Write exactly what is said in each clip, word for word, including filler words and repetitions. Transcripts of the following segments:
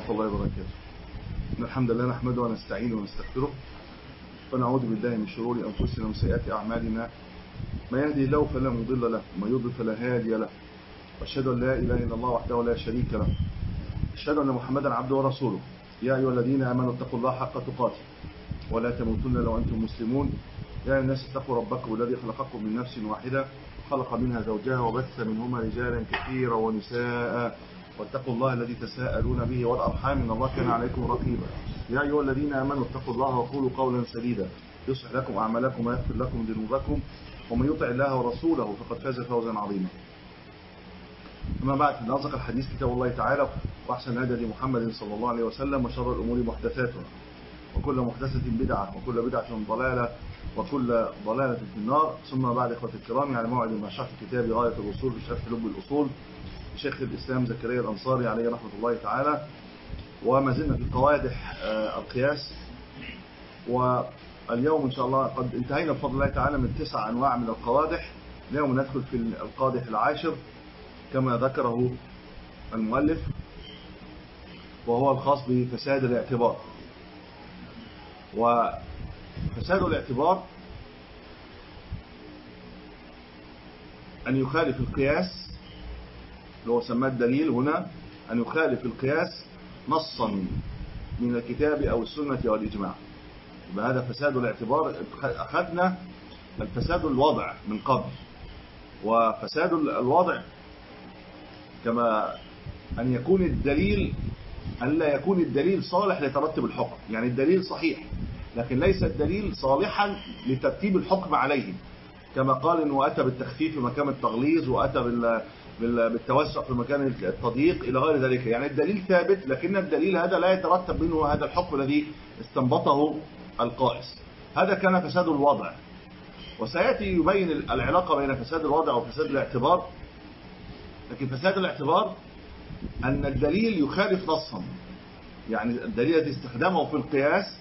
ورحمة الله وبركاته. إن الحمد لله نحمده ونستعينه ونستغفره ونعوذ بالله من شرور أنفسنا ومن سيئات أعمالنا. ما يهدي الله فلا مضل له وما يضلل فلا هادي له، وأشهد أن لا إله إلا الله وحده لا شريك له، أشهد أن محمدا عبده ورسوله. يا أيها الذين آمنوا اتقوا الله حق تقاته ولا تموتن إلا وأنتم مسلمون. يا أيها الناس اتقوا ربكم الذي خلقكم من نفس واحدة خلق منها زوجها وبث منهما رجالا كثيرا ونساء، واتقوا الله الذي تساءلون به والأرحام إن الله كان عليكم رقيبا. يا أيها الذين آمنوا اتقوا الله وقولوا قولا سديدا يصلح لكم أعمالكم ويغفر لكم ذنوبكم، ومن يطع الله ورسوله فقد فاز فوزا عظيما. أما بعد، فإن أصدق الحديث كتاب الله تعالى، وأحسن الهدي محمد صلى الله عليه وسلم، وشر الأمور محدثاتها، وكل محدثة بدعة، وكل بدعة ضلالة، وكل ضلالة في النار. ثم بعد، إخوة الكرام، على موعد مع شرح كتاب غاية الوصول في شرح لب الأصول لشيخ الإسلام زكريا الأنصاري عليه رحمة الله تعالى. وما زلنا في قوادح القياس، واليوم إن شاء الله قد انتهينا بفضل الله تعالى من تسع أنواع من القوادح. اليوم ندخل في القادح العاشر كما ذكره المؤلف، وهو الخاص بفساد الاعتبار. وفساد الاعتبار أن يخالف القياس، اللي هو سماه الدليل هنا، أن يخالف القياس نصا من الكتاب أو السنة والإجماع. يبقى هذا فساد الاعتبار. أخذنا الفساد الوضع من قبل، وفساد الوضع كما أن يكون الدليل أن لا يكون الدليل صالح لترتب الحكم. يعني الدليل صحيح لكن ليس الدليل صالحا لترتيب الحكم عليه، كما قال إنه أتى بالتخفيف في مكان التغليظ، وأتى بالتوسع في مكان التضييق إلى غير ذلك. يعني الدليل ثابت لكن الدليل هذا لا يترتب منه هذا الحكم الذي استنبطه القائس. هذا كان فساد الوضع، وسيأتي يبين العلاقة بين فساد الوضع وفساد الاعتبار. لكن فساد الاعتبار أن الدليل يخالف نصا، يعني الدليل الذي استخدمه في القياس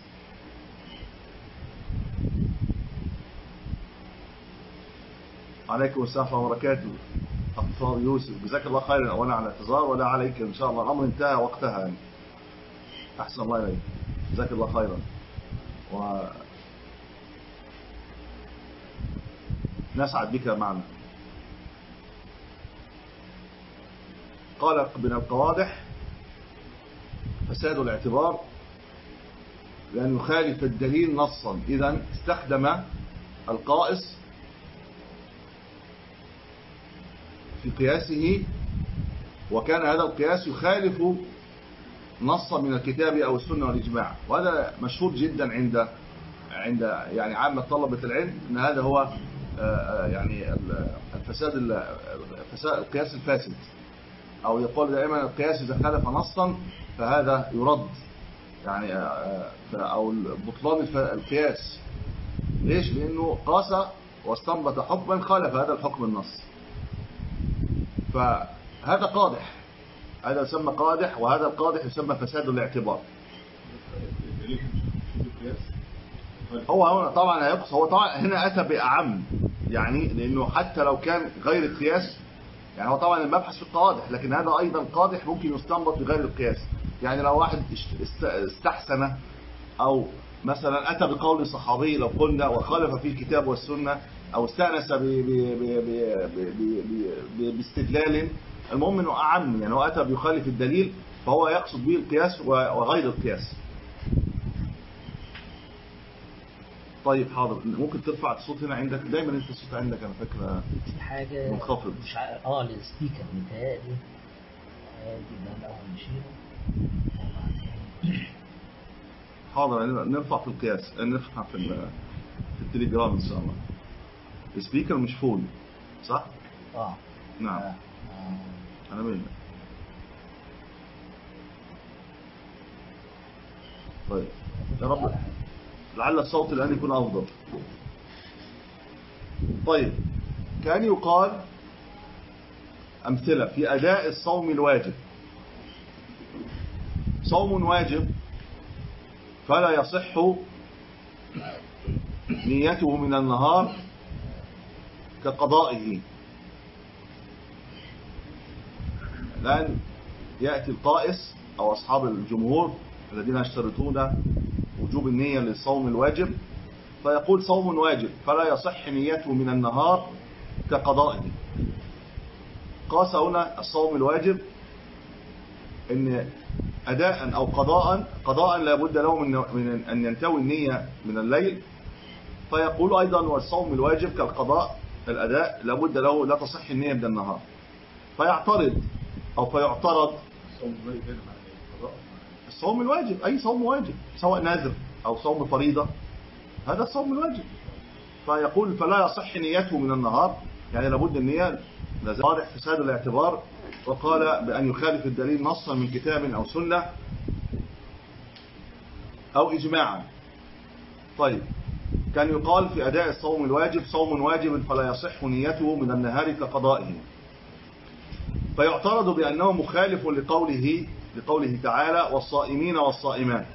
عليكم السلام ورحمة الله وبركاته. أطفال يوسف، جزاك الله خيرا، وأنا على اعتذار ولا عليك إن شاء الله، الأمر انتهى وقتها يعني. أحسن الله إليك، جزاك الله خيرا. و نسعد بك معنا. قال من القوادح فساد الاعتبار لأن يخالف الدليل نصا. إذن استخدم القائس في قياسه، وكان هذا القياس يخالف نصا من الكتاب أو السنة والإجماع. وهذا مشهور جدا عند عند يعني عامة طلبة العلم، أن هذا هو يعني الفساد القياس الفاسد، أو يقول دائما القياس إذا خالف نصا فهذا يرد، يعني أو بطلان القياس. ليش؟ لأنه قاس واستنبط حكما خالف هذا الحكم النص، فهذا قادح، هذا يسمى قادح، وهذا القادح يسمى فساد الاعتبار. هو هنا طبعا هيقص، هو طبعا هنا أتى بأعم، يعني لأنه حتى لو كان غير القياس، يعني هو طبعا المبحث في القوادح، لكن هذا أيضا قادح ممكن يستنبط بغير القياس. يعني لو واحد استحسن أو مثلا أتى بقول صحابي لو قلنا وخالف فيه الكتاب والسنة، أو استأنس باستدلال، المهم أنه أعم، يعني هو أتى بيخالف الدليل فهو يقصد به القياس وغير القياس. طيب حاضر، ممكن ترفع الصوت هنا عندك؟ دايما انت الصوت عندك انا فاكره في حاجه منخفض، مش ع... اه للسبيكر متهيألي دي ده الاول نشيله. حاضر، نرفع في القياس، نرفع في في التليجرام ان شاء الله. السبيكر مش فول صح؟ اه نعم. آه. انا مين؟ طيب يا رب لعل الصوت الآن يكون أفضل. طيب، كان يقال أمثلة في أداء الصوم الواجب. صوم واجب فلا يصح نيته من النهار كقضائه، لأن يأتي القائس أو أصحاب الجمهور الذين يشترطون وجوب النية للصوم الواجب، فيقول صوم واجب فلا يصح نيته من النهار كقضائه. قاس هنا الصوم الواجب إن أداء أو قضاء، قضاء لا بد له من, من أن ينتوي النية من الليل، فيقول أيضا والصوم الواجب كالقضاء الأداء لا بد له لا تصح النية من النهار. فيعترض أو فيعترض الصوم الواجب أي صوم واجب سواء نذر أو صوم فريضة، هذا الصوم الواجب. فيقول فلا يصح نيته من النهار، يعني لابد النية واضح فساد الاعتبار، وقال بأن يخالف الدليل نصا من كتاب أو سنة أو إجماعا. طيب كان يقال في أداء الصوم الواجب صوم واجب فلا يصح نيته من النهار كقضائه. فيعترض بأنه مخالف لقوله لقوله تعالى والصائمين والصائمات،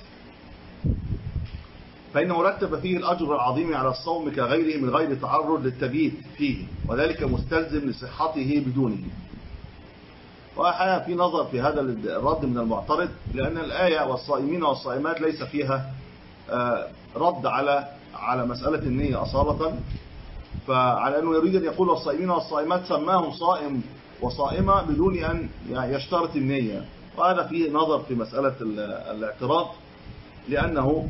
فإنه رتب فيه الأجر العظيم على الصوم كغيره من غير تعرض للتبييت فيه، وذلك مستلزم لصحته بدونه. وأحيانا في نظر في هذا الرد من المعترض، لأن الآية والصائمين والصائمات ليس فيها رد على على مسألة النية أصالة، فعلى أنه يريد أن يقول والصائمين والصائمات سماهم صائم وصائمة بدون أن يشترط النية، وهذا فيه نظر في مسألة الاعتراض، لأنه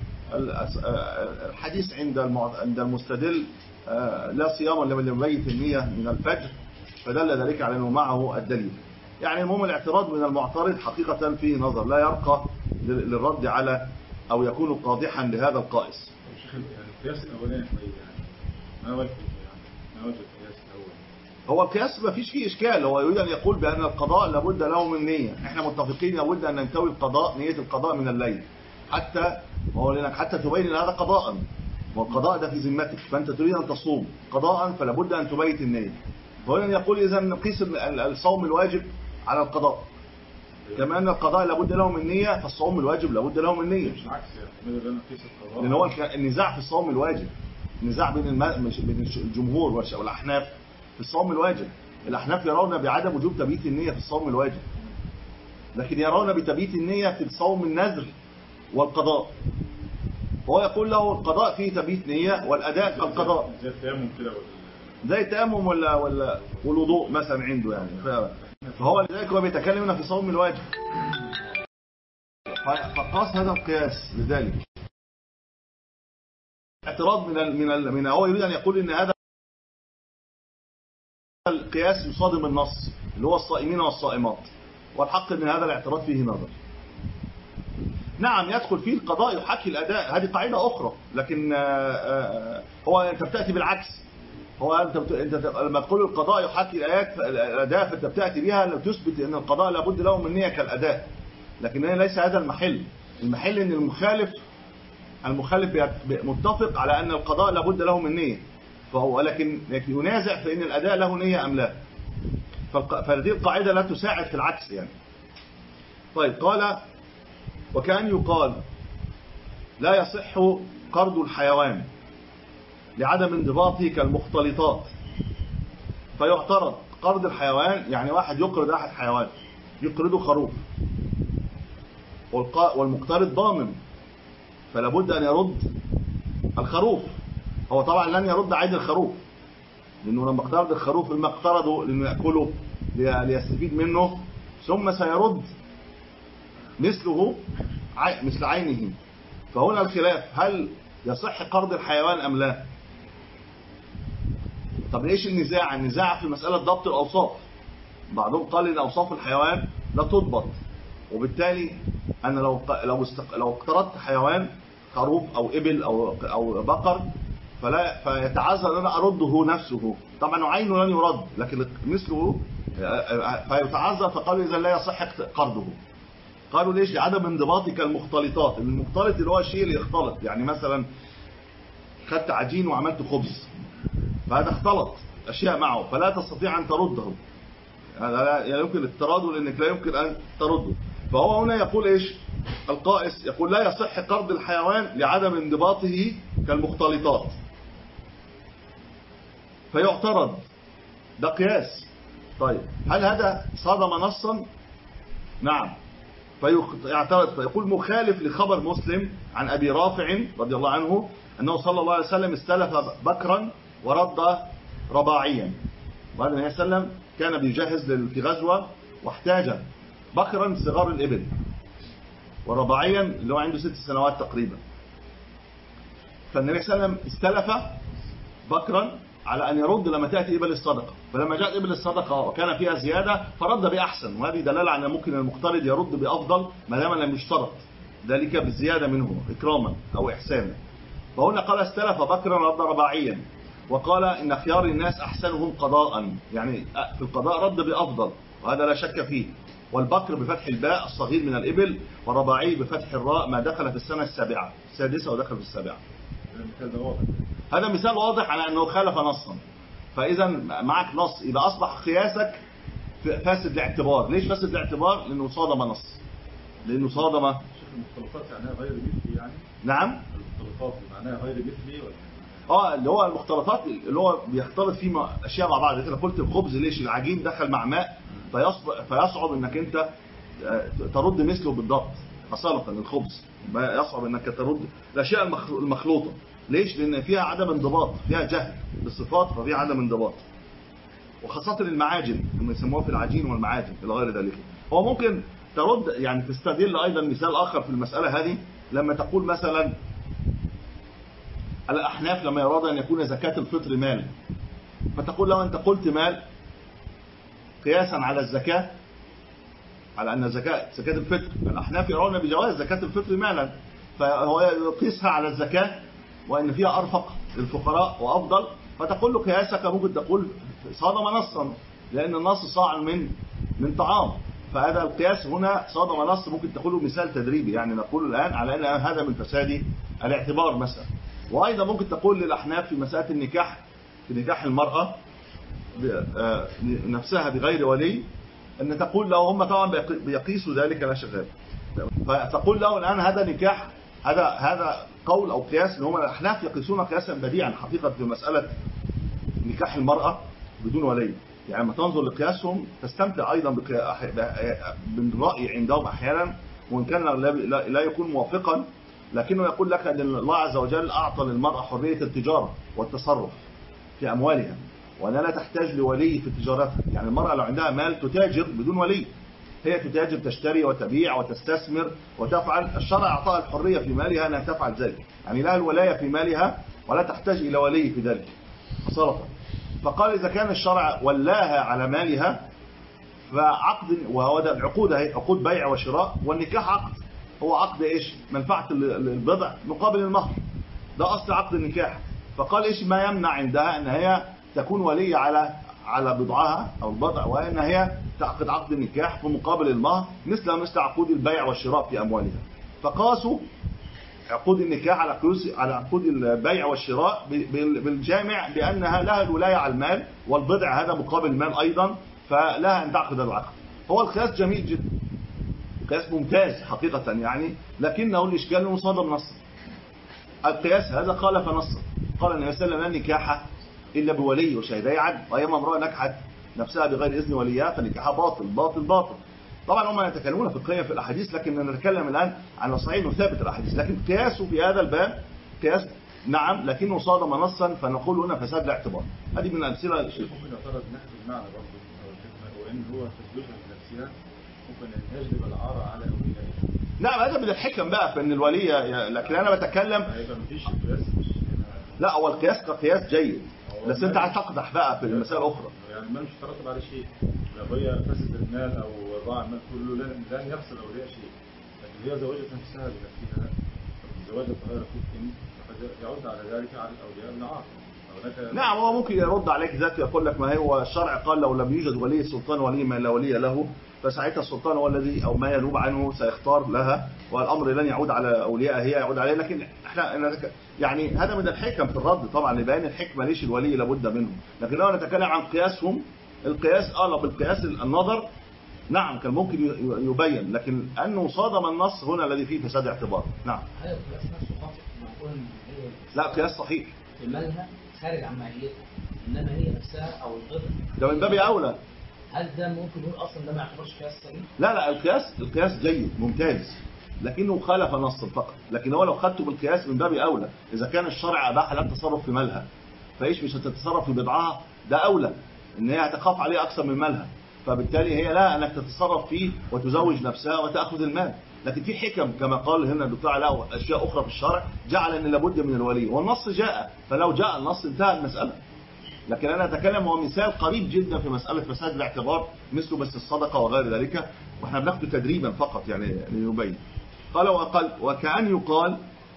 الحديث عند عند المستدل لا صيام لمن لم يبيت النية من الفجر، فدل ذلك على أنه معه الدليل. يعني المهم الاعتراض من المعترض حقيقة فيه نظر لا يرقى للرد على أو يكون قادحا لهذا القائس. القياس الأولاني ما وجه ما وجه القياس الأول؟ هو القياس ما فيش فيه إشكال، هو يريد أن يقول بأن القضاء لابد له من نية، احنا متفقين لابد أن ننتوي القضاء نية القضاء من الليل، حتى هو لأنك حتى تبين أن هذا قضاء، والقضاء ده في ذمتك، فأنت تريد أن تصوم قضاء فلا بد أن تبيت النية. فهنا يقول إذا نقيس الصوم الواجب على القضاء، كما أن القضاء لابد له من نية فالصوم الواجب لابد له من نية. مش العكس يعني، نقيس القضاء لأن هو النزاع في الصوم الواجب نزاع بين بين الجمهور والأحناف في الصوم الواجب. الأحناف يرون بعدم وجوب تبييت النية في الصوم الواجب، لكن يرون بتبييت النية في الصوم النذر والقضاء. هو يقول له القضاء فيه تبييت نية والأداء كالقضاء، زي التيمم كده زي التيمم ولا ولا والوضوء مثلا عنده يعني. فهو لذلك هو بيتكلم هنا في صوم الواجب، فقاس هذا القياس لذلك. اعتراض من ال من ال من هو يريد ان يقول ان هذا القياس يصادم النص اللي هو الصائمين والصائمات، والحق ان هذا الاعتراض فيه نظر. نعم يدخل فيه القضاء يحكي الاداء، هذه قاعده اخرى، لكن هو انت بتاتي بالعكس. هو انت بت... انت لما تقول القضاء يحكي الايات الاداء فانت بتاتي بها لتثبت ان القضاء لابد له من نيه كالاداء، لكن ليس هذا المحل. المحل ان المخالف المخالف متفق على ان القضاء لابد له من نيه، فهو لكن ينازع في ان الاداء له نيه ام لا. فهذه القاعده لا تساعد في العكس يعني. طيب قال وكان يقال لا يصح قرض الحيوان لعدم انضباطه كالمختلطات. فيعترض قرض الحيوان، يعني واحد يقرض احد حيوان، يقرضه خروف والمقترض ضامن، فلا بد ان يرد الخروف. هو طبعا لن يرد عين الخروف، لانه لما اقترض الخروف لما اقترضه لانه ياكله ليستفيد منه، ثم سيرد مثله مثل عينه. فهنا الخلاف هل يصح قرض الحيوان ام لا. طب ايش النزاع؟ النزاع في مسألة ضبط الأوصاف. بعضهم قال ان أوصاف الحيوان لا تضبط، وبالتالي انا لو لو استق... لو اقترضت حيوان خروف او ابل او او بقر فلا فيتعذر ان انا ارده نفسه، طبعا عينه لن يرد لكن مثله فيتعذر. فقالوا اذا لا يصح قرضه. قالوا ليش؟ لعدم انضباطه كالمختلطات. المختلط اللي هو الشيء اللي يختلط، يعني مثلا خدت عجين وعملت خبز، فهذا اختلط اشياء معه فلا تستطيع ان ترده، هذا لا يمكن اقتراضه لانك لا يمكن ان ترده. فهو هنا يقول ايش القائس؟ يقول لا يصح قرض الحيوان لعدم انضباطه كالمختلطات. فيعترض، ده قياس. طيب هل هذا صادم نصا؟ نعم فيعترض فيقول مخالف لخبر مسلم عن أبي رافع رضي الله عنه أنه صلى الله عليه وسلم استلف بكرا ورد رباعيا. وهذا النبي صلى الله عليه وسلم كان بيجهز في غزوة واحتاج بكرا صغار الإبل ورباعيا اللي هو عنده ست سنوات تقريبا. فالنبي صلى الله عليه وسلم استلف بكرا على أن يرد لما تأتي إبل الصدقة، فلما جاءت إبل الصدقة وكان فيها زيادة فرد بأحسن، وهذه دلالة على أن ممكن المقترض يرد بأفضل ما دام لم يشترط ذلك بالزيادة منه إكراما أو إحسانا. فهنا قال استلف بكرا رد رباعيا، وقال إن خيار الناس أحسنهم قضاء، يعني في القضاء رد بأفضل وهذا لا شك فيه. والبكر بفتح الباء الصغير من الإبل، والرباعي بفتح الراء ما دخل في السنة السابعة السادسة ودخل في السابعة. هذا مثال واضح على أنه خالف نصا. فإذا معك نص إذا أصبح قياسك فاسد الاعتبار. ليش فاسد الاعتبار؟ لأنه صادم نص، لأنه صادم. المختلطات معناها غير مثلي يعني؟ نعم، المختلطات معناها غير مثلي ولا؟ اه اللي هو المختلطات اللي هو بيختلط فيه اشياء مع بعض. انا قلت الخبز ليش العجين دخل مع ماء فيصعب انك انت ترد مثله بالضبط. خاصة الخبز يصعب انك ترد الاشياء المخلوطة. ليش؟ لان فيها عدم انضباط، فيها جهل بالصفات ففيها عدم انضباط. وخاصة المعاجن هم يسموها في العجين والمعاجن الى غير ذلك. هو ممكن ترد يعني تستدل ايضا مثال اخر في المسألة هذه لما تقول مثلا الأحناف لما يراد أن يكون زكاة الفطر مال، فتقول لو أنت قلت مال قياسا على الزكاة على أن زكاة زكاة الفطر، الأحناف يرون بجواز زكاة الفطر مالا، فهو يقيسها على الزكاة وأن فيها أرفق للفقراء وأفضل، فتقول له قياسك ممكن تقول صادم نصا لأن النص صاع من من طعام، فهذا القياس هنا صادم نص. ممكن تقول له مثال تدريبي، يعني نقول الآن على أن هذا من فساد الاعتبار مثلا. وأيضا ممكن تقول للأحناف في مسألة النكاح، في نكاح المرأة نفسها بغير ولي، أن تقول له هم طبعا بيقيسوا ذلك لا شغال، فتقول له الآن هذا نكاح، هذا هذا قول أو قياس ان هم الأحناف يقيسون قياسا بديعا حقيقة في مسألة نكاح المرأة بدون ولي. يعني لما تنظر لقياسهم تستمتع أيضا بالرأي عندهم أحيانا، وإن كان لا يكون موافقا، لكنه يقول لك أن الله عز وجل أعطى للمرأة حرية التجارة والتصرف في أموالها، وأنها لا تحتاج لولي في تجارتها. يعني المرأة لو عندها مال تتاجر بدون ولي، هي تتاجر تشتري وتبيع وتستثمر وتفعل. الشرع أعطاها الحرية في مالها أنها تفعل ذلك، يعني لها الولاية في مالها ولا تحتاج إلى ولي في ذلك أصالة. فقال إذا كان الشرع ولاها على مالها فعقد، وهو ده العقود، هي عقود بيع وشراء، والنكاح عقد، هو عقد إيش؟ منفعة البضع مقابل المهر، ده أصل عقد النكاح. فقال إيش ما يمنع عندها أن هي تكون ولية على على بضعها أو البضع، وأن هي تعقد عقد النكاح في مقابل المهر مثل مثل عقود البيع والشراء في أموالها. فقاسوا عقود النكاح على على عقود البيع والشراء بالجامع بأنها لها الولاية على المال، والبضع هذا مقابل المال أيضا، فلها أن تعقد العقد. هو القياس جميل جدا، قياس ممتاز حقيقة يعني، لكنه الإشكال أنه صادم نصا. القياس هذا خالف نصا. قال النبي صلى الله عليه وسلم لا نكاح إلا بولي وشهدي عدل، وأيما امرأة نكحت نفسها بغير إذن وليها فنكاحها باطل باطل باطل. طبعا هم يتكلمون فقهيا في الأحاديث، لكن نتكلم الآن عن صحيح وثابت الأحاديث. لكن قياسه في هذا الباب قياس نعم، لكنه صادم نصا، فنقول هنا فساد الاعتبار. هذه من الأمثلة. ممكن يعترض نحو المعنى برضه، وإن هو تثبتها بنفسها ممكن أن يجلب العار على أوليائها. نعم هذا من الحكم بقى في أن الولية، لكن أنا بتكلم لا، هو القياس كقياس جيد، بس أنت عايز تقدح بقى في المسألة الأخرى. يعني المال مش ترتب على شيء، لو هي فسد المال أو ضاع المال كله لن لن يحصل أولياء شيء، لكن هي زوجت نفسها بنفسها، زواجة غير كفء فقد يعود على ذلك على الأولياء العار. نعم هو ممكن يرد عليك ذات يقول لك ما هو الشرع قال لو لم يوجد ولي السلطان ولي ما لا ولي له، فساعتها السلطان هو الذي أو ما ينوب عنه سيختار لها، والأمر لن يعود على أولياء هي يعود عليه. لكن احنا يعني هذا من الحكم في الرد طبعا لبيان الحكمة ليش الولي لابد منه. لكن لو نتكلم عن قياسهم، القياس آه بالقياس النظر نعم كان ممكن يبين، لكن أنه صادم النص هنا الذي فيه فساد اعتبار. نعم لا قياس صحيح مالها خارج عن ماهيتها، انما هي نفسها او الضد ده من باب اولى. هل ده ممكن نقول اصلا ده ما يعتبرش قياس سليم؟ لا لا القياس القياس جيد ممتاز، لكنه خالف نص فقط. لكن هو لو خدته بالقياس من باب اولى، اذا كان الشرع اباح لها التصرف في مالها فايش مش هتتصرف في بضعها؟ ده اولى ان هي هتخاف عليه اكثر من مالها، فبالتالي هي لا انك تتصرف فيه وتزوج نفسها وتاخذ المال. لكن في حكم كما قال هنا الدكتور علاء اشياء اخرى في الشرع جعل ان لابد من الولي، والنص جاء، فلو جاء النص انتهى المساله. لكن انا اتكلم هو مثال قريب جدا في مساله فساد الاعتبار مثله بس الصدقه وغير ذلك، واحنا بناخده تدريبا فقط يعني لنبين. قال وقال وكأن يقال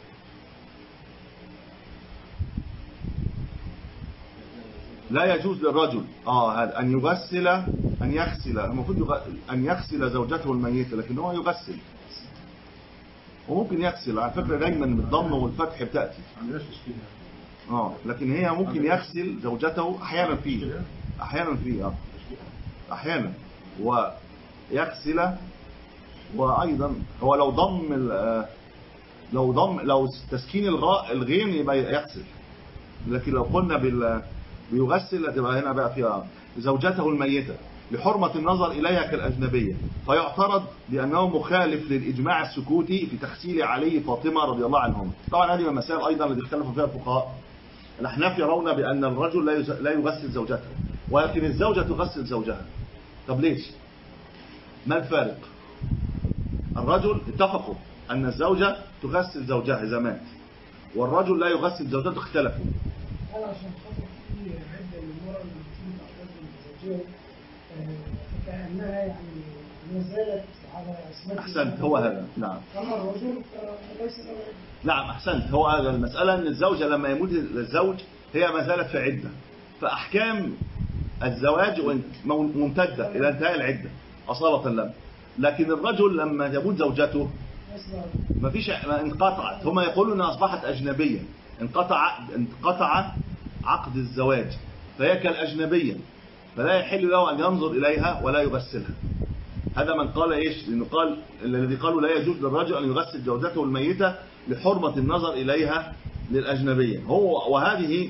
لا يجوز للرجل اه هذا ان يغسل ان يغسل المفروض يغ... ان يغسل زوجته الميته، لكن هو يغسل وممكن يغسل على فكره دايما بالضم والفتح بتاتي عندناش تشكيل اه لكن هي ممكن يغسل زوجته احيانا فيه احيانا فيه اه احيانا ويغسل. وايضا هو لو ضم لو ضم لو تسكين الغاء الغين يبقى يغسل، لكن لو قلنا بال بيغسل هتبقى هنا بقى فيها زوجته الميتة لحرمة النظر إليها كالأجنبية، فيعترض بأنه مخالف للإجماع السكوتي في تغسيل علي فاطمة رضي الله عنهم. طبعا هذه من المسائل أيضا التي اختلفوا فيها الفقهاء. الأحناف يرون بأن الرجل لا يغسل زوجته ولكن الزوجة تغسل زوجها. طب ليش؟ ما الفارق؟ الرجل اتفقوا أن الزوجة تغسل زوجها إذا مات، والرجل لا يغسل زوجته اختلفوا. أنا عشان خاطر في عدة من المرأة اللي بتيجي تعتزل زوجها فكأنها يعني ما زالت على اسمها. أحسنت هو هذا نعم. أما الرجل فليس له. نعم أحسنت هو هذا المسألة أن الزوجة لما يموت الزوج هي ما زالت في عدة، فأحكام الزواج ممتدة إلى انتهاء العدة أصالة لم. لكن الرجل لما يموت زوجته ما فيش انقطعت، هم يقولون انها اصبحت اجنبيه، انقطع انقطع عقد الزواج فهي كالاجنبيه، فلا يحل له ان ينظر اليها ولا يغسلها. هذا من قال ايش؟ لانه قال الذي قالوا لا يجوز للرجل ان يغسل زوجته الميته لحرمه النظر اليها للاجنبيه. هو وهذه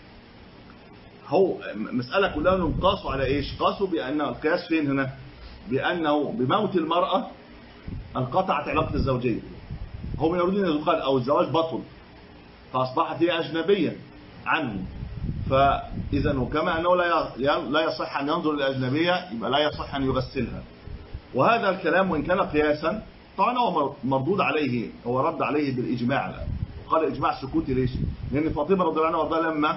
هو مساله كلها انهم قاسوا على ايش؟ قاسوا بان القياس فين هنا؟ بأنه بموت المرأة انقطعت علاقة الزوجية. هم يريدون أن يقال أو الزواج بطل فأصبحت هي أجنبية عنه، فإذا وكما أنه لا يصح أن ينظر للأجنبية يبقى لا يصح أن يغسلها. وهذا الكلام وإن كان قياسا طبعا هو مردود عليه، هو رد عليه بالإجماع. قال إجماع سكوتي ليش؟ لأن فاطمة رضي الله عنها وارضاها لما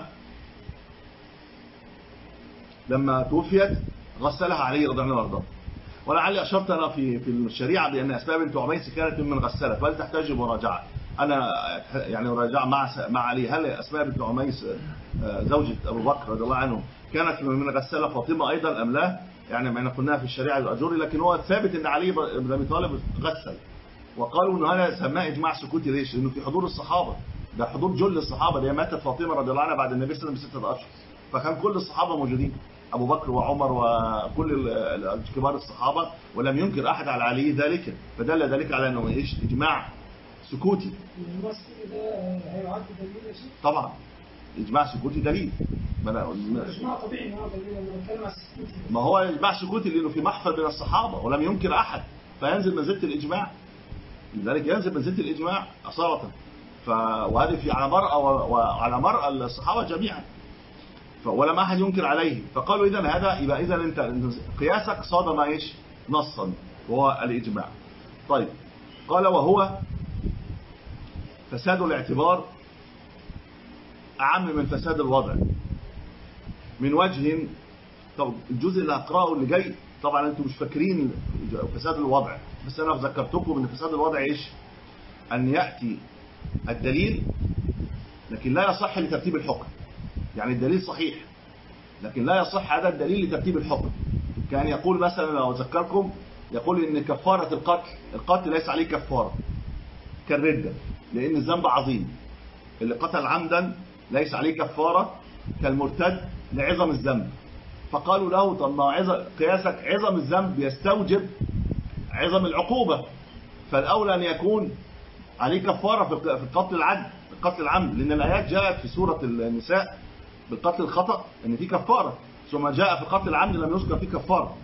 لما توفيت غسلها علي رضي الله عنه وارضاه. ولعلي أشرت أنا في في الشريعة بأن أسماء بنت عميس كانت ممن غسلت، فهل تحتاج مراجعة؟ أنا يعني مراجعة مع مع علي، هل أسماء بنت عميس زوجة أبو بكر رضي الله عنه كانت ممن غسل فاطمة أيضا أم لا؟ يعني ما قلناها في الشريعة الأجوري، لكن هو ثابت أن علي بن أبي طالب غسل. وقالوا أن هذا سماه إجماع سكوتي ليش؟ لأنه في حضور الصحابة، ده حضور جل الصحابة، اللي ماتت فاطمة رضي الله عنها بعد النبي صلى الله عليه وسلم بستة أشهر، فكان كل الصحابة موجودين، أبو بكر وعمر وكل كبار الصحابة، ولم ينكر أحد على علي ذلك، فدل ذلك على أنه إيش؟ إجماع سكوتي. النص ده هيعد دليل يا شيخ؟ طبعا إجماع سكوتي دليل. إجماع طبيعي هو دليل، أنا بتكلم على السكوتي. ما هو إجماع سكوتي لأنه في محفل من الصحابة ولم ينكر أحد، فينزل منزلة الإجماع، لذلك ينزل منزلة الإجماع أصالة. ف... وهذه في على مرأة وعلى مرأة الصحابة جميعا، ولم أحد ينكر عليه، فقالوا إذن هذا يبقى إذن أنت قياسك صادم إيش؟ نصا، وهو الإجماع. طيب قال وهو فساد الاعتبار أعم من فساد الوضع من وجه. طب الجزء اللي هقرأه اللي جاي طبعا أنتم مش فاكرين فساد الوضع، بس أنا ذكرتكم أن فساد الوضع إيش؟ أن يأتي الدليل لكن لا يصح لترتيب الحكم، يعني الدليل صحيح لكن لا يصح هذا الدليل لترتيب الحكم. كان يقول مثلا لو أذكركم يقول إن كفارة القتل القتل ليس عليه كفارة كالردة لأن الذنب عظيم، اللي قتل عمدا ليس عليه كفارة كالمرتد لعظم الذنب. فقالوا له طب ما عظم قياسك عظم الذنب يستوجب عظم العقوبة، فالأولى أن يكون عليه كفارة في القتل العمد القتل العمد لأن الآيات جاءت في سورة النساء بالقتل الخطأ أن في كفارة، ثم جاء في قتل العمد لم يذكر فيه كفارة.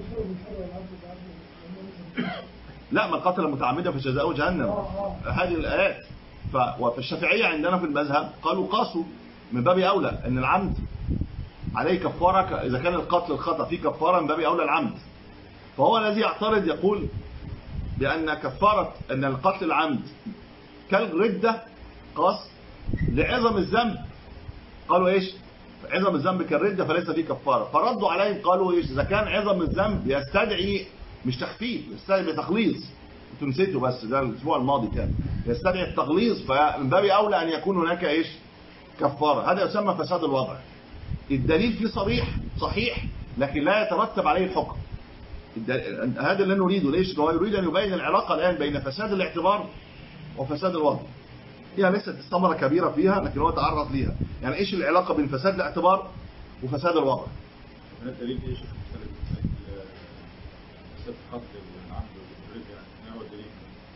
لا، من قتل متعمدا فجزاؤه جهنم، هذه الآيات. وفي الشافعية عندنا في المذهب قالوا قاسوا من باب أولى أن العمد عليه كفارة، إذا كان القتل الخطأ فيه كفارة من باب أولى العمد. فهو الذي يعترض يقول بأن كفارة أن القتل العمد كالردة قاس لعظم الذنب. قالوا إيش؟ عظم الذنب كالردة فليس فيه كفارة. فردوا عليهم قالوا إيش؟ إذا كان عظم الذنب يستدعي مش تخفيف، يستدعي تغليظ. انتوا نسيتوا بس ده الأسبوع الماضي كان يستدعي التغليظ، فمن باب أولى أن يكون هناك إيش؟ كفارة. هذا يسمى فساد الوضع. الدليل فيه صريح صحيح لكن لا يترتب عليه الحكم. هذا اللي نريده. ليش؟ هو يريد أن يبين العلاقة الآن بين فساد الاعتبار وفساد الوضع. هي ليست الثمرة كبيرة فيها لكن هو تعرض ليها. يعني إيش العلاقة بين فساد الاعتبار وفساد الوضع؟ الدليل إيش؟ فساد قتل العمد والإفراط، يعني هو الدليل.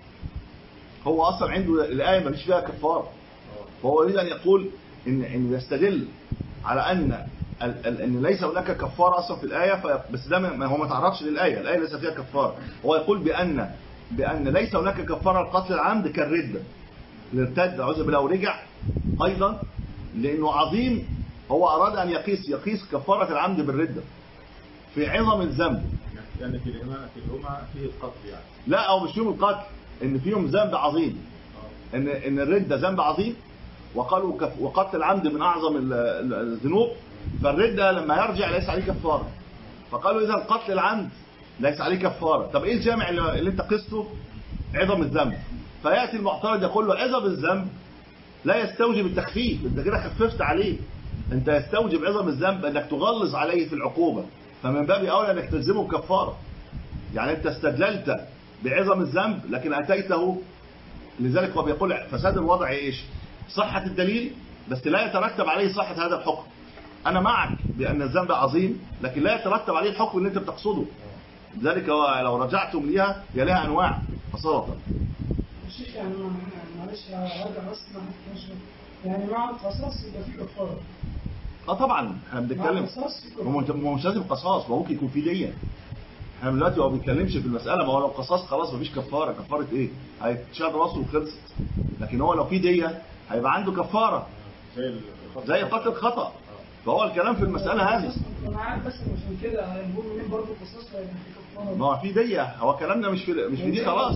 هو أصلا عنده الآية ما فيش فيها كفارة. فهو يريد أن يقول إن إن يستدل على أن ان ليس هناك كفاره اصلا في الايه، بس ده ما هو ما تعرضش للايه، الايه ليس فيها كفاره. هو يقول بان بان ليس هناك كفاره لقتل العمد كالرده، الارتد اعوذ بالله ورجع ايضا لانه عظيم. هو اراد ان يقيس يقيس كفاره العمد بالرده في عظم الذنب. يعني في الهما في الهما فيه القتل يعني. لا، او مش فيهم القتل، ان فيهم ذنب عظيم. ان ان الرده ذنب عظيم، وقالوا وقتل العمد من اعظم الذنوب، فالردة لما يرجع ليس عليه كفارة. فقالوا إذا قتل العمد ليس عليه كفارة. طب إيه الجامع اللي أنت قسته؟ عظم الذنب. فيأتي المعترض يقول له عظم الذنب لا يستوجب التخفيف، أنت كده خففت عليه. أنت يستوجب عظم الذنب أنك تغلظ عليه في العقوبة، فمن باب أولى أنك تلزمه بكفارة. يعني أنت استدللت بعظم الذنب لكن أتيته. لذلك هو بيقول فساد الوضع إيش؟ صحة الدليل بس لا يترتب عليه صحة هذا الحكم. أنا معك بأن الذنب عظيم لكن لا يترتب عليه الحكم اللي أنت بتقصده. لذلك هو لو رجعتم ليها هي لها أنواع ببساطة. الشيخ يعني معلش هرجع بس يعني مع القصاص يبقى فيه كفارة. اه طبعا احنا بنتكلم هو مش لازم قصاص، ممكن يكون في دية. احنا دلوقتي هو ما بيتكلمش في المسألة، ما هو لو قصاص خلاص مفيش كفارة. كفارة ايه؟ هيتشال راسه وخلصت. لكن هو لو في دية هيبقى عنده كفارة زي قتل خطأ. فهو الكلام في المسألة هذه. انا عارف بس عشان كده هنقول منين برضه قصاص هيبقى في كفارة. ما هو في دية، هو كلامنا مش في مش في دي خلاص.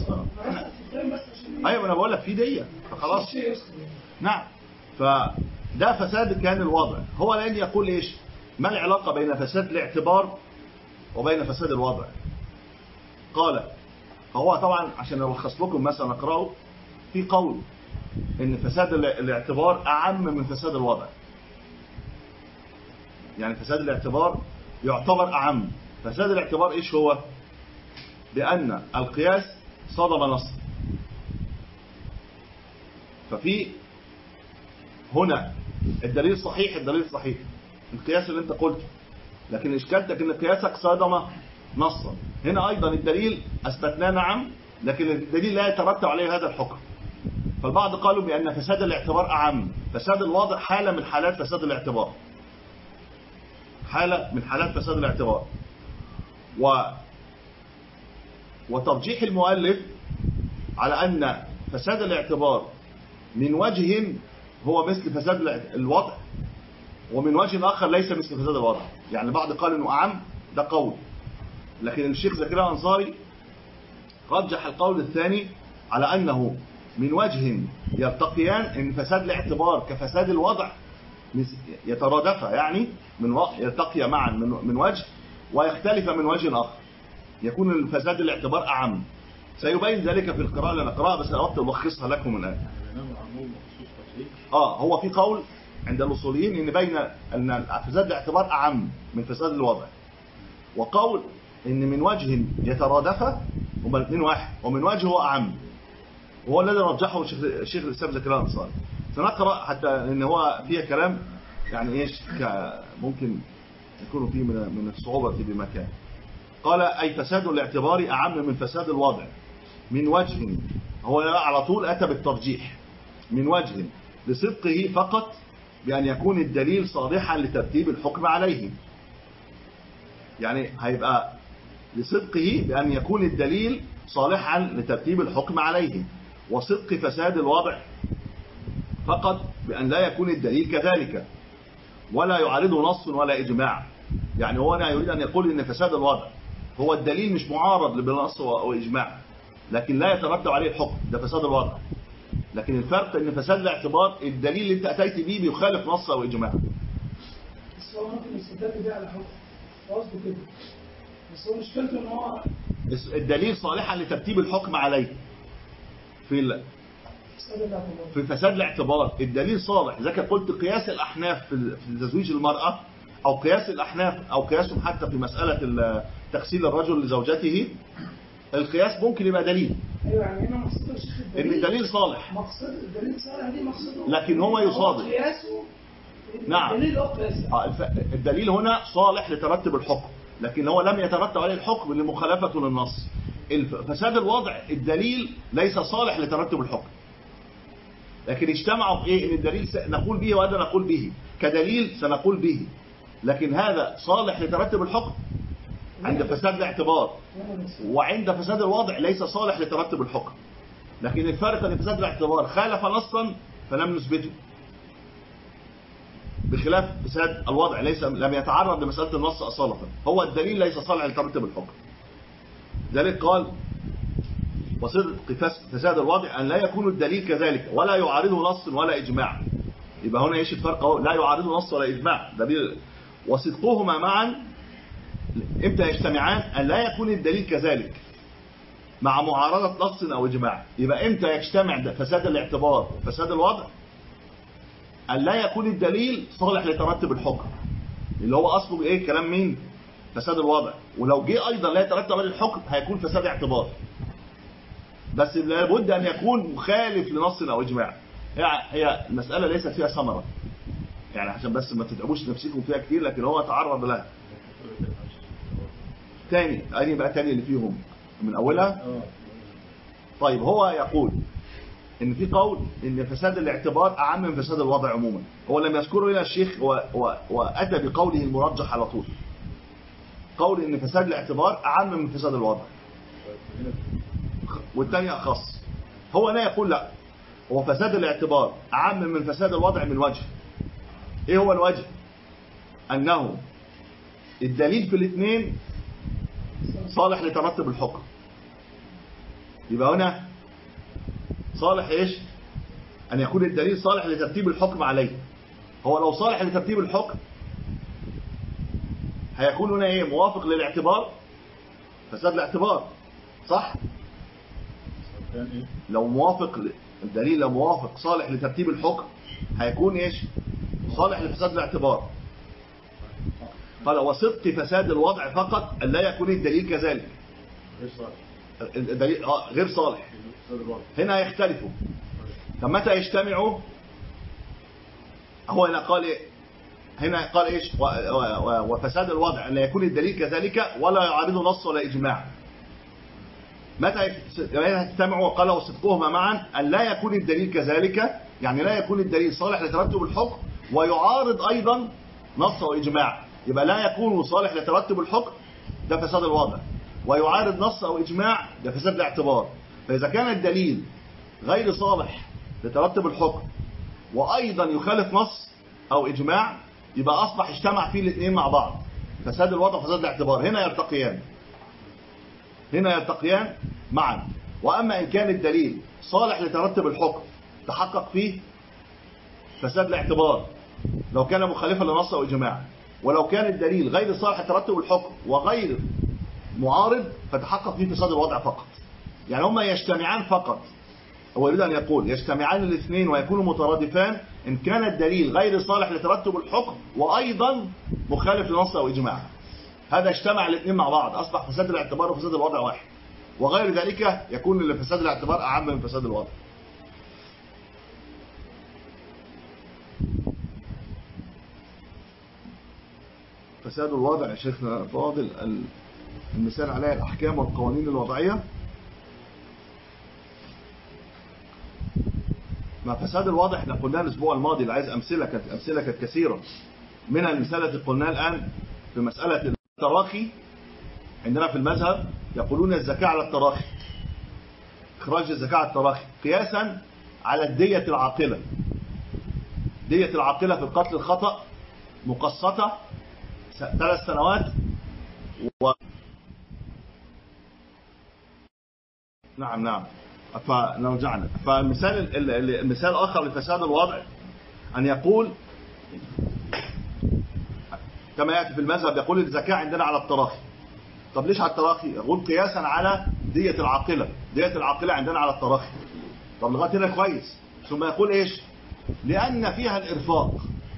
ايوه انا بقول لك في دية فخلاص. نعم. فده فساد كان الوضع. هو الآن يقول ايش؟ ما العلاقة بين فساد الاعتبار وبين فساد الوضع؟ قال فهو طبعا عشان ألخص لكم مثلا نقرأه في قول ان فساد الاعتبار اعم من فساد الوضع. يعني فساد الاعتبار يعتبر اعم. فساد الاعتبار ايش هو؟ بان القياس صادم نص. ففي هنا الدليل صحيح، الدليل صحيح القياس اللي انت قلته، لكن اشكالتك ان قياسك صادم نصا. هنا ايضا الدليل اثبتناه نعم، لكن الدليل لا يترتب عليه هذا الحكم. فالبعض قالوا بأن فساد الاعتبار أعم. فساد الوضع حالة من حالات فساد الاعتبار، حالة من حالات فساد الاعتبار. و وترجيح المؤلف على أن فساد الاعتبار من وجه هو مثل فساد الوضع، ومن وجه آخر ليس مثل فساد الوضع. يعني بعض قال أنه أعم، ده قول، لكن الشيخ زكريا الأنصاري رجح القول الثاني على أنه من وجه يرتقيان، ان فساد الاعتبار كفساد الوضع يترادفا، يعني من يرتقي معا من وجه ويختلف من وجه آخر، يكون الفساد الاعتبار أعم. سيبين ذلك في القراءة اللي نقرأها، بس أردت ألخصها لكم الآن. آه هو في قول عند الأصوليين ان بين ان فساد الاعتبار أعم من فساد الوضع، وقول ان من وجه يترادفا هما الاثنين واحد، ومن وجه هو أعم، وهو الذي رجحه الشيخ الإسلام زكريا الأنصاري. سنقرأ حتى ان هو فيها كلام يعني ايش ممكن يكون فيه من من الصعوبة بمكان. قال أي فساد الاعتبار أعم من فساد الوضع من وجه، هو على طول أتى بالترجيح، من وجه لصدقه فقط بأن يكون الدليل صالحا لترتيب الحكم عليه، يعني هيبقى لصدقه بأن يكون الدليل صالحا لترتيب الحكم عليه، وصدق فساد الوضع فقط بأن لا يكون الدليل كذلك ولا يعارضه نص ولا إجماع. يعني هو أنا يريد أن يقول إن فساد الوضع هو الدليل مش معارض بنص وإجماع، لكن لا يترتب عليه الحكم، ده فساد الوضع. لكن الفرق إن فساد الاعتبار الدليل اللي أنت أتيت بيه بيخالف نص أو إجماع. بس هو ممكن يستدل بيه على حكم قصده كده، بس هو مشكلته إن هو الدليل صالحا لترتيب الحكم عليه في ال... في فساد الاعتبار الدليل صالح. إذا كنت قلت قياس الأحناف في تزويج المرأة، أو قياس الأحناف أو قياسهم حتى في مسألة تغسيل الرجل لزوجته، القياس ممكن يبقى دليل. ايوه يعني هنا مقصود الشيخ الدليل ان الدليل صالح، مقصود الدليل صالح دي مقصوده، لكن هو يصادق قياسه. نعم الدليل هو قياسه. اه الدليل هنا صالح لترتب الحكم، لكن هو لم يترتب عليه الحكم لمخالفته للنص. فساد الوضع الدليل ليس صالح لترتب الحكم، لكن اجتمعوا في ايه؟ ان الدليل نقول به وهذا نقول به كدليل سنقول به، لكن هذا صالح لترتب الحكم عند فساد الاعتبار، وعند فساد الوضع ليس صالح لترتب الحكم. لكن الفرق ان فساد الاعتبار خالف نصا فلم نثبته، بخلاف فساد الوضع ليس لم يتعرض لمسألة النص أصالة، هو الدليل ليس صالح لترتب الحكم. ذلك قال وصدق فساد الوضع أن لا يكون الدليل كذلك ولا يعارضه نص ولا إجماع. يبقى هنا ايش الفرق اهو؟ لا يعارضه نص ولا إجماع. دليل وصدقهما معا امتى يجتمعان؟ أن لا يكون الدليل كذلك مع معارضة نص أو إجماع. يبقى امتى يجتمع فساد الاعتبار وفساد الوضع؟ أن لا يكون الدليل صالح لترتب الحكم، اللي هو أصله بإيه؟ كلام مين؟ فساد الوضع. ولو جه أيضا لا يترتب عليه الحكم هيكون فساد اعتبار، بس لابد أن يكون مخالف لنص أو إجماع. هي المسألة ليست فيها ثمرة، يعني عشان بس ما تتعبوش نفسكم فيها كتير، لكن هو تعرض لها. تاني أني بقى تاني اللي فيهم من أولها. طيب هو يقول إن في قول إن فساد الاعتبار أعم من فساد الوضع عموما. هو لم يذكره إلى الشيخ وأتى بقوله المرجح على طول، قول إن فساد الاعتبار أعم من فساد الوضع والثاني أخص. هو لا يقول لا، هو فساد الاعتبار أعم من فساد الوضع من وجه. إيه هو الوجه؟ أنه الدليل في الاثنين صالح لترتب الحكم. يبقى هنا صالح إيش؟ أن يكون الدليل صالح لترتيب الحكم عليه. هو لو صالح لترتيب الحكم هيكون هنا إيه؟ موافق للاعتبار، فساد الاعتبار، صح؟ لو موافق الدليل لو موافق صالح لترتيب الحكم هيكون إيش؟ صالح لفساد الاعتبار. قال وصدق فساد الوضع فقط أن لا يكون الدليل كذلك. الدليل آه غير صالح. هنا يختلفوا. فمتى يجتمعوا؟ هو هنا قال إيه؟ هنا قال إيش؟ وفساد الوضع أن لا يكون الدليل كذلك ولا يعارضه نص ولا إجماع. متى يجتمعوا؟ وقال وصدقهما معا أن لا يكون الدليل كذلك، يعني لا يكون الدليل صالح لترتب الحكم ويعارض أيضا نص وإجماع. يبقى لا يكون صالح لترتب الحكم، ده فساد الوضع، ويعارض نص أو إجماع، ده فساد الاعتبار. فإذا كان الدليل غير صالح لترتب الحكم وأيضا يخالف نص أو إجماع، يبقى أصبح اجتمع فيه الاثنين مع بعض، فساد الوضع وفساد الاعتبار. هنا يرتقيان هنا يرتقيان معا. وأما إن كان الدليل صالح لترتب الحكم تحقق فيه فساد الاعتبار لو كان مخالفا لنص أو إجماع، ولو كان الدليل غير صالح لترتب الحكم وغير معارض فتحقق فيه فساد الوضع فقط. يعني هما يجتمعان فقط. هو يريد أن يقول يجتمعان الاثنين ويكونوا مترادفان إن كان الدليل غير صالح لترتب الحكم وأيضا مخالف لنص أو إجماع. هذا اجتمع الاثنين مع بعض، أصبح فساد الاعتبار وفساد الوضع واحد. وغير ذلك يكون فساد الاعتبار أعم من فساد الوضع. فساد الوضع يا شيخنا فاضل المثال عليه الأحكام والقوانين الوضعية. ما فساد الوضع احنا قلناه الأسبوع الماضي، اللي عايز أمثلة كانت أمثلة كانت كثيرة. منها المثال التي قلناه الآن في مسألة التراخي عندنا في المذهب يقولون الزكاة على التراخي، إخراج الزكاة على التراخي قياسا على الدية العاقلة. دية العاقلة في القتل الخطأ مقسطة ثلاث سنوات و... نعم نعم فنرجعنا. فالمثال المثال الآخر لفساد الوضع أن يقول كما يأتي في المذهب، يقول الزكاة عندنا على التراخي. طب ليش على التراخي؟ يقول قياسا على دية العاقلة، دية العاقلة عندنا على التراخي. طب لغاية هنا كويس. ثم يقول ايش؟ لأن فيها الإرفاق.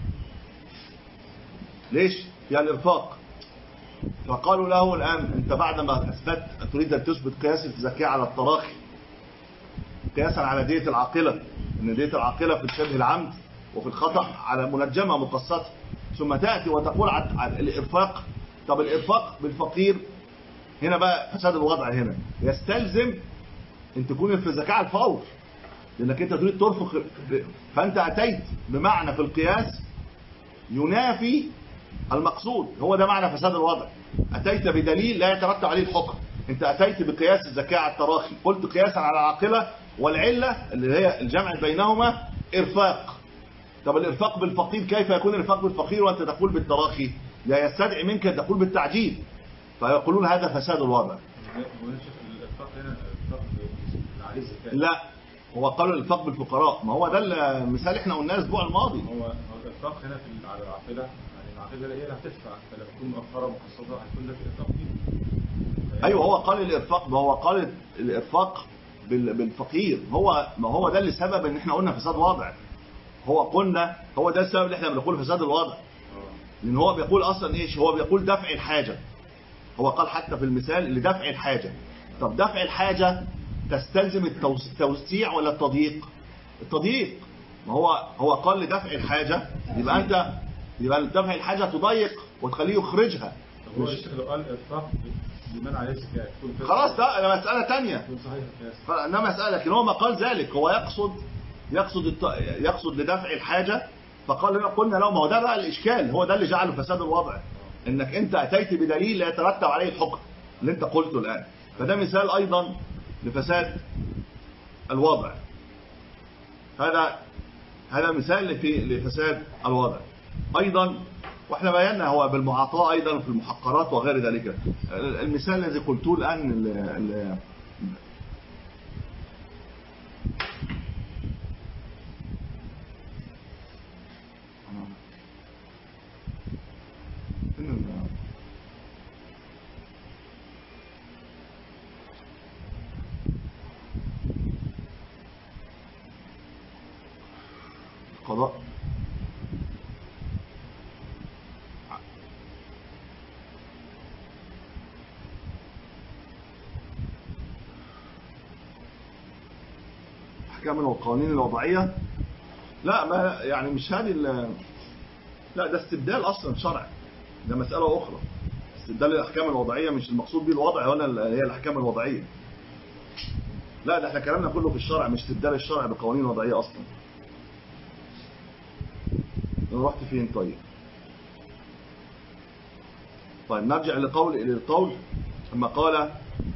ليش فيها الإرفاق؟ فقالوا له الآن أنت بعد ما أثبت تريد أن تثبت قياس الزكاة على التراخي قياسا على دية العاقلة، أن دية العاقلة في شبه العمد وفي الخطأ على منجمة مقسطة، ثم تأتي وتقول على الإرفاق. طب الإرفاق بالفقير هنا بقى فساد الوضع. هنا يستلزم أن تكون في الزكاة على الفور، لأنك أنت تريد ترفق، فأنت أتيت بمعنى في القياس ينافي المقصود. هو ده معنى فساد الوضع. أتيت بدليل لا يترتب عليه الحكم. أنت أتيت بقياس الزكاة على التراخي، قلت قياسا على العاقلة، والعلة اللي هي الجمع بينهما إرفاق. طب الإرفاق بالفقير كيف يكون الإرفاق بالفقير وأنت تقول بالتراخي؟ لا يستدعي منك أن تقول بالتعجيل. فيقولون هذا فساد الوضع. لا هو قالوا الإرفاق بالفقراء. ما هو ده المثال احنا قلناه الأسبوع الماضي. هو الإرفاق هنا في على العاقلة، يعني العاقلة هي اللي هتدفع، فلما تكون مؤخرة مقسطة هيكون ده في إرفاق فيه. أيوه هو قال الإرفاق، ما هو قال الإرفاق بالفقير. هو ما هو ده اللي سبب ان احنا قلنا فساد وضع. هو قلنا هو ده السبب اللي احنا بنقول فساد الوضع، لان هو بيقول اصلا ايش؟ هو بيقول دفع الحاجة. هو قال حتى في المثال لدفع الحاجة. طب دفع الحاجة تستلزم التوسيع ولا التضييق؟ التضييق. ما هو هو قال لدفع الحاجة، يبقى انت يبقى دفع الحاجة تضيق وتخليه يخرجها. طب هو الشيخ لو قال إرفاق بمنع عليه الزكاة خلاص ده مسألة تانية. انما مسألة، لكن هو ما قال ذلك. هو يقصد يقصد الت... يقصد لدفع الحاجة. فقال لنا قلنا له ما هو ده بقى الإشكال، هو ده اللي جعله فساد الوضع، انك انت اتيت بدليل لا يترتب عليه الحكم اللي انت قلته الآن. فده مثال ايضا لفساد الوضع. هذا هذا مثال في لفساد الوضع ايضا. واحنا بينا هو بالمعاطاة ايضا في المحقرات وغير ذلك. المثال الذي قلته الآن ال... ال... القضاء احكام القوانين الوضعيه. لا ما يعني مش هذه، لا ده استبدال اصلا شرعي، ده مساله اخرى. استبدال الاحكام الوضعيه مش المقصود به الوضع هنا هي الاحكام الوضعيه. لا ده احنا كلامنا كله في الشرع، مش استبدال الشرع بقوانين وضعيه اصلا. انا رحت فين؟ طيب طيب نرجع لقول الى القول ثم قال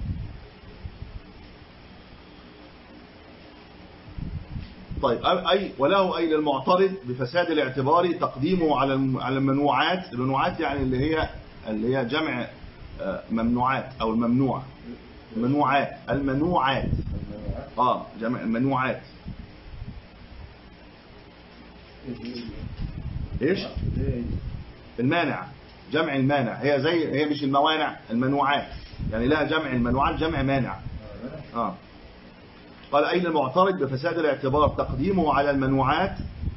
طيب أي وله أي للمعترض بفساد الاعتبار تقديمه على على الممنوعات. الممنوعات يعني اللي هي اللي هي جمع ممنوعات أو الممنوع. الممنوعات الممنوعات اه جمع الممنوعات. ايش؟ المانع، جمع المانع. هي زي هي مش الموانع، الممنوعات يعني لها جمع. الممنوعات جمع مانع. اه قال أي المعترض بفساد الاعتبار تقديمه على الممنوعات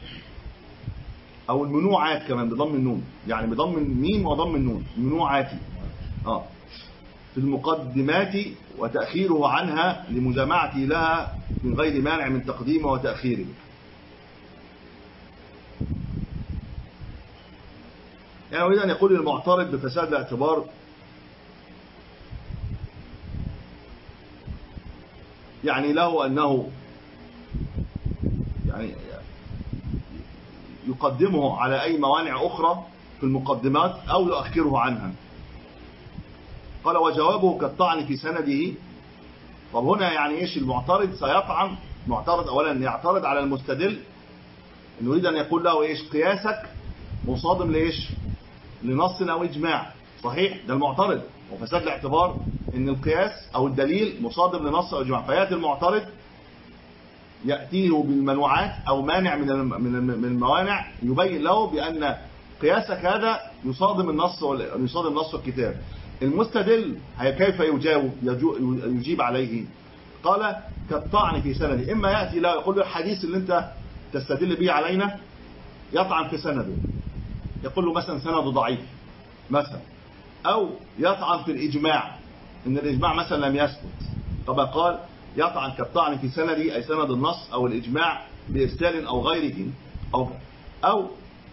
أو الممنوعات كمان بضم النون، يعني بضم الميم وضم النون. الممنوعات اه في المقدمات وتأخيره عنها لمجامعته لها من غير مانع من تقديمه وتأخيره. يعني أريد أن يقول المعترض بفساد الاعتبار يعني له أنه يعني يقدمه على أي موانع أخرى في المقدمات أو يؤخره عنها. قال وجوابه كالطعن في سنده. طب هنا يعني ايش المعترض سيطعن؟ معترض اولا يعترض على المستدل، نريد ان يقول له ايش قياسك مصادم لايش؟ لنص او اجماع. صحيح ده المعترض، وفساد الاعتبار ان القياس او الدليل مصادم لنص او اجماع. فياتي المعترض ياتيه بالمنوعات او مانع من من الموانع يبين له بان قياسك هذا يصادم النص يصادم نص الكتاب. المستدل كيف يجاوب يجيب عليه؟ قال كالطعن في سنده. اما ياتي له يقول له الحديث اللي انت تستدل به علينا يطعن في سنده، يقول له مثلا سنده ضعيف مثلا، او يطعن في الاجماع ان الاجماع مثلا لم يثبت. طبعا قال يطعن كالطعن في سنده اي سند النص او الاجماع بارسال او غيره، او او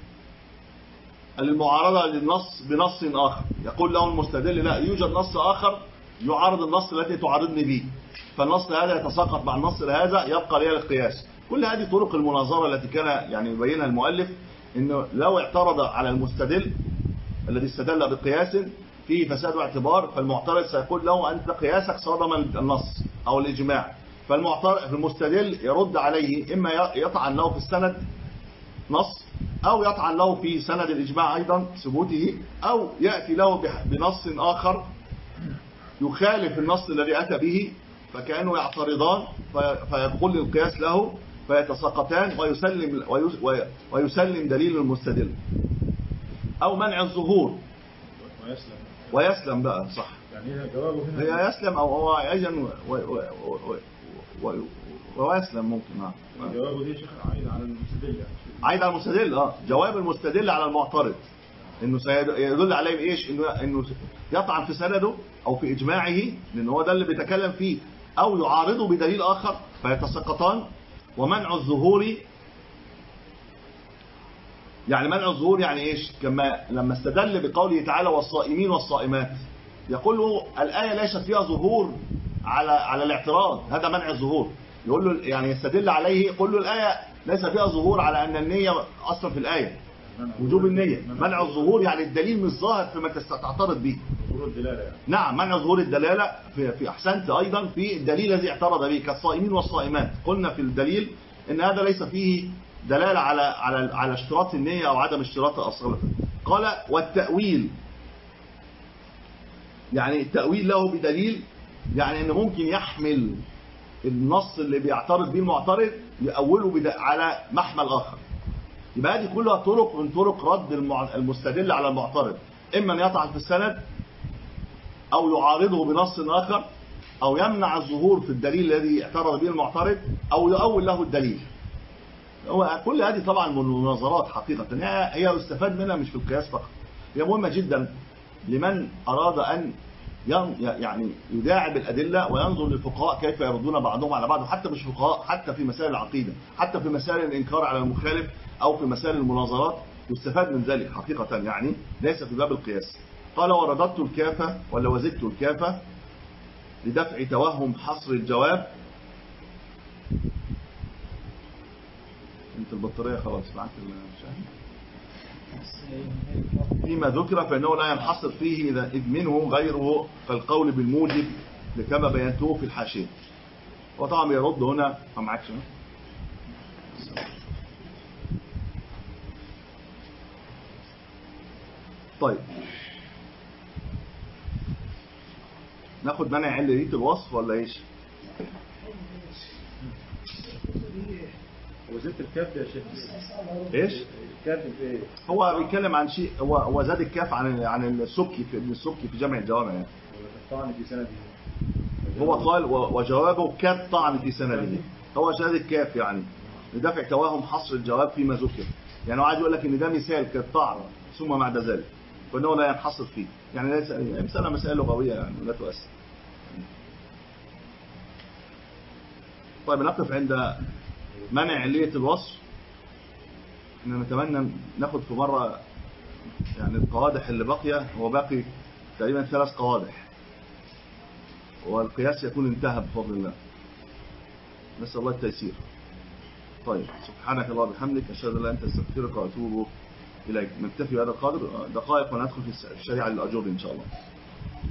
المعارضة للنص بنص آخر. يقول له المستدل لا يوجد نص آخر يعارض النص الذي تعارضني به، فالنص هذا يتساقط مع النص هذا يبقى لي القياس. كل هذه طرق المناظرة التي كان يعني يبينها المؤلف، انه لو اعترض على المستدل الذي استدل بقياس فيه فساد واعتبار، فالمعترض سيقول له انت قياسك صادم النص او الاجماع. فالمعترض المستدل يرد عليه، اما يطعن له في السند نص، أو يطعن له في سند الإجماع أيضا ثبوته، أو يأتي له بنص آخر يخالف النص الذي أتى به، فكأنه يعترضان فيقول القياس له فيتساقطان ويسلم, ويسلم دليل المستدل. أو منع الظهور ويسلم ويسلم بقى صح، يعني جوابه هنا هي يسلم أو هو يجن ويسلم ممكن. نعم جوابه دي شيخ عايد على المستدل يعني عايد على المستدل. اه جواب المستدل على المعترض انه سيدل عليه بايش؟ انه انه يطعن في سنده او في اجماعه، لان هو ده اللي بيتكلم فيه، او يعارضه بدليل اخر فيتساقطان. ومنع الظهور يعني منع الظهور يعني ايش؟ كما لما استدل بقوله تعالى والصائمين والصائمات، يقول له الايه ليست فيها ظهور على على الاعتراض، هذا منع الظهور. يقول له يعني يستدل عليه، يقول له الايه ليس فيها ظهور على ان النيه اصلا في الايه وجوب النيه. منع الظهور يعني الدليل مش ظاهر فيما تعترض به. ظهور الدلاله يعني. نعم منع ظهور الدلاله في, في احسنت ايضا في الدليل الذي اعترض به كالصائمين والصائمات. قلنا في الدليل ان هذا ليس فيه دلاله على على على اشتراط النيه او عدم اشتراطها اصلا. قال والتاويل يعني التاويل له بدليل، يعني انه ممكن يحمل النص اللي بيعترض به المعترض يأوله على محمل آخر. يبقى هذه كلها طرق من طرق رد المستدل على المعترض، إما أن يطعن في السند أو يعارضه بنص آخر، أو يمنع الظهور في الدليل الذي اعترض به المعترض، أو يؤول له الدليل. هو كل هذه طبعا من المناظرات حقيقة هي يستفاد منها مش في القياس فقط، هي مهمة جدا لمن أراد أن يعني يداعب الأدلة وينظر للفقهاء كيف يردون بعضهم على بعض، حتى مش فقهاء، حتى في مسائل العقيدة، حتى في مسائل الإنكار على المخالف، أو في مسائل المناظرات يستفاد من ذلك حقيقة، يعني ليس في باب القياس. قال ورددت الكافة ولا وزدت الكافة لدفع توهم حصر الجواب. انت البطارية خلاص معك المشاهد. فيما ذكر فإنه لا ينحصر فيه إذا إذ منه غيره كالقول بالموجب لكما بينته في الحاشية. وطبعا بيرد هنا ما معكش. طيب ناخد منع علة الوصف ولا ايش؟ وزدت الكاف يا شيخ ايش؟ الكاف ايه؟ هو بيتكلم عن شيء، هو هو زاد الكاف عن عن السبكي في ابن السبكي في جامع الجوامع يعني. الطعن في سنده. هو قال وجوابه كالطعن في سنده، هو زاد الكاف يعني لدفع توهم حصر الجواب فيما ذكر. يعني هو عايز يقول لك ان ده مثال كالطعن ثم بعد ذلك فانه لا ينحصر فيه، يعني ليس مسألة مسائل لغوية يعني لا تؤثر. طيب نقف عند منع علية الوصف. احنا نتمنى ناخد في مرة يعني القوادح اللي باقية، هو باقي تقريبا ثلاث قوادح والقياس يكون انتهى بفضل الله، نسأل الله التيسير. طيب سبحانك اللهم وبحمدك أشهد أن لا إله إلا أنت أستغفرك وأتوب إليك. نكتفي بهذا القدر دقائق وندخل في الشريعة للأجور إن شاء الله.